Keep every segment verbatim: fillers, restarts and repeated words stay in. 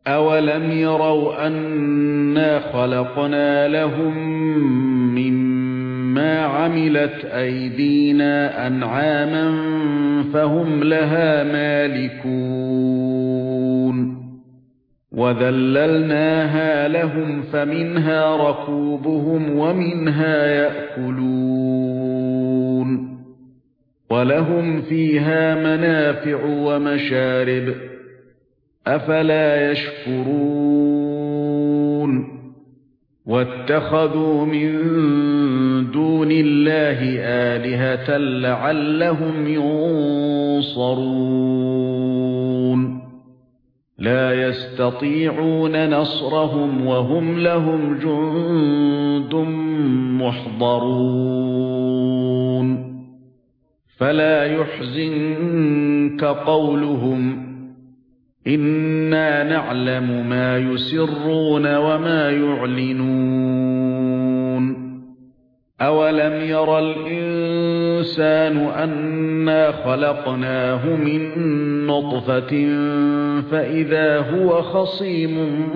أَوَلَمْ يَرَوْا أَنَّا خَلَقْنَا لَهُم مِّمَّا عَمِلَتْ أَيْدِينَا أَنْعَامًا فَهُمْ لَهَا مَالِكُونَ وَذَلَّلْنَاهَا لَهُمْ فَمِنْهَا رَكُوبُهُمْ وَمِنْهَا يَأْكُلُونَ وَلَهُمْ فِيهَا مَنَافِعُ وَمَشَارِبُ أَفَلَا يَشْكُرُونَ وَاتَّخَذُوا مِن دُونِ اللَّهِ آلِهَةً لَّعَلَّهُمْ يُنصَرُونَ لَا يَسْتَطِيعُونَ نَصْرَهُمْ وَهُمْ لَهُمْ جُندٌ مُّحْضَرُونَ فَلَا يَحْزُنكَ قَوْلُهُمْ إِنَّا نَعْلَمُ مَا يُسِرُّونَ وَمَا يُعْلِنُونَ أَوَلَمْ يَرَ الْإِنسَانُ أَنَّا خَلَقْنَاهُ مِن نُّطْفَةٍ فَإِذَا هُوَ خَصِيمٌ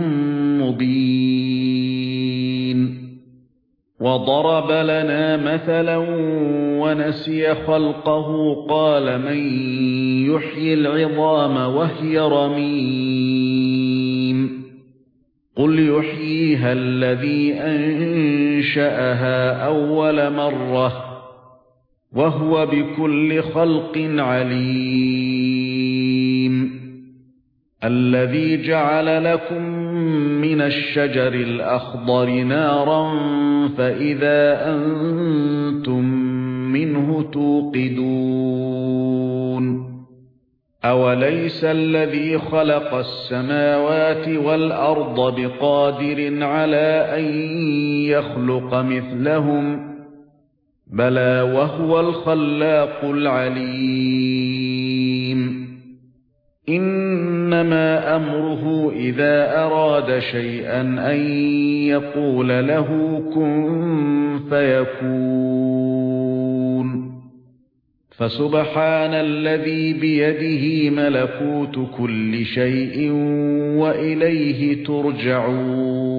مُّبِينٌ وَضَرَبَ لَنَا مَثَلًا وَنَسِيَ خَلْقَهُ قَالَ مَن يُحْيِي الْعِظَامَ وَهِيَ رَمِيمٌ قُلْ يُحْيِيهَا الَّذِي أَنشَأَهَا أَوَّلَ مَرَّةٍ وَهُوَ بِكُلِّ خَلْقٍ عَلِيمٌ الَّذِي جَعَلَ لَكُم مِّنَ الشَّجَرِ الْأَخْضَرِ نَارًا فَإِذَا أَنتُم مِّنْهُ تُوقِدُونَ أَوَلَيْسَ الَّذِي خَلَقَ السَّمَاوَاتِ وَالْأَرْضَ بِقَادِرٍ عَلَى أَن يَخْلُقَ مِثْلَهُم بَلَى وَهُوَ الْخَلَّاقُ الْعَلِيمُ إِنَّمَا أَمْرُهُ إِذَا أَرَادَ شَيْئًا أَن يَقُولَ لَهُ كُن فَيَكُونُ فَسُبْحَانَ الَّذِي بِيَدِهِ مَلَكُوتُ كُلِّ شَيْءٍ وَإِلَيْهِ تُرْجَعُونَ